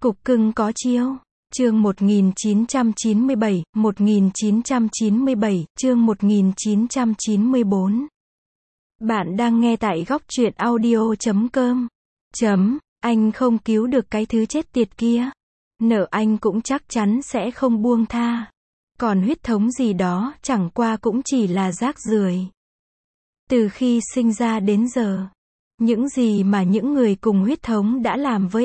Cục cưng có chiêu. Chương 1997, 1997, chương 1994. Bạn đang nghe tại góc truyện audio.com. Anh không cứu được cái thứ chết tiệt kia. Nợ anh cũng chắc chắn sẽ không buông tha. Còn huyết thống gì đó chẳng qua cũng chỉ là rác rưởi. Từ khi sinh ra đến giờ, những gì mà những người cùng huyết thống đã làm với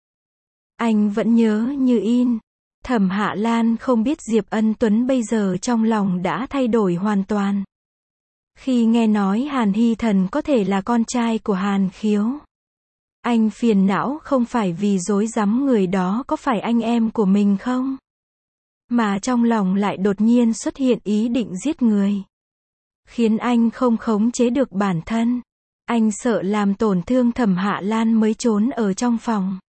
anh vẫn nhớ như in. Thẩm Hạ Lan không biết Diệp Ân Tuấn bây giờ trong lòng đã thay đổi hoàn toàn. Khi nghe nói Hàn Hy Thần có thể là con trai của Hàn Khiếu, anh phiền não không phải vì rối rắm người đó có phải anh em của mình không, mà trong lòng lại đột nhiên xuất hiện ý định giết người, khiến anh không khống chế được bản thân. Anh sợ làm tổn thương Thẩm Hạ Lan mới trốn ở trong phòng.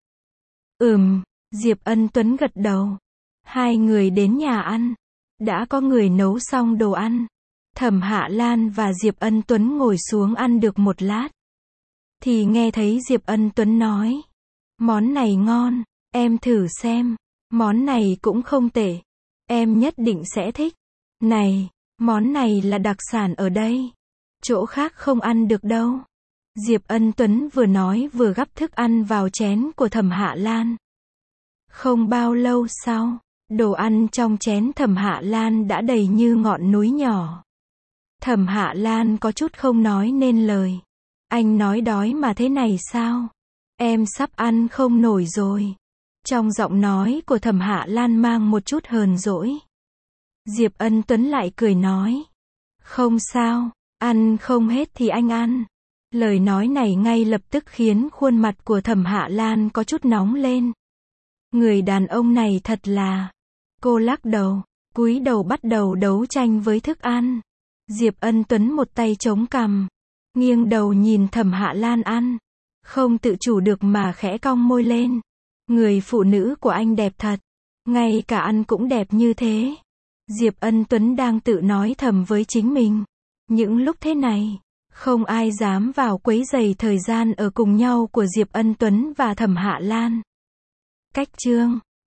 Diệp Ân Tuấn gật đầu. Hai người đến nhà ăn. Đã có người nấu xong đồ ăn. Thẩm Hạ Lan và Diệp Ân Tuấn ngồi xuống ăn được một lát, thì nghe thấy Diệp Ân Tuấn nói: món này ngon, em thử xem. Món này cũng không tệ. Em nhất định sẽ thích. Này, món này là đặc sản ở đây. Chỗ khác không ăn được đâu. Diệp Ân Tuấn vừa nói vừa gắp thức ăn vào chén của Thẩm Hạ Lan. Không bao lâu sau, đồ ăn trong chén Thẩm Hạ Lan đã đầy như ngọn núi nhỏ. Thẩm Hạ Lan có chút không nói nên lời. Anh nói đói mà thế này sao? Em sắp ăn không nổi rồi. Trong giọng nói của Thẩm Hạ Lan mang một chút hờn dỗi. Diệp Ân Tuấn lại cười nói: không sao, ăn không hết thì anh ăn. Lời nói này ngay lập tức khiến khuôn mặt của Thẩm Hạ Lan có chút nóng lên. Người đàn ông này thật là... Cô lắc đầu, cúi đầu bắt đầu đấu tranh với thức ăn. Diệp Ân Tuấn một tay chống cằm, nghiêng đầu nhìn Thẩm Hạ Lan ăn, không tự chủ được mà khẽ cong môi lên. Người phụ nữ của anh đẹp thật, ngay cả ăn cũng đẹp như thế. Diệp Ân Tuấn đang tự nói thầm với chính mình. Những lúc thế này, không ai dám vào quấy rầy thời gian ở cùng nhau của Diệp Ân Tuấn và Thẩm Hạ Lan. Cách chương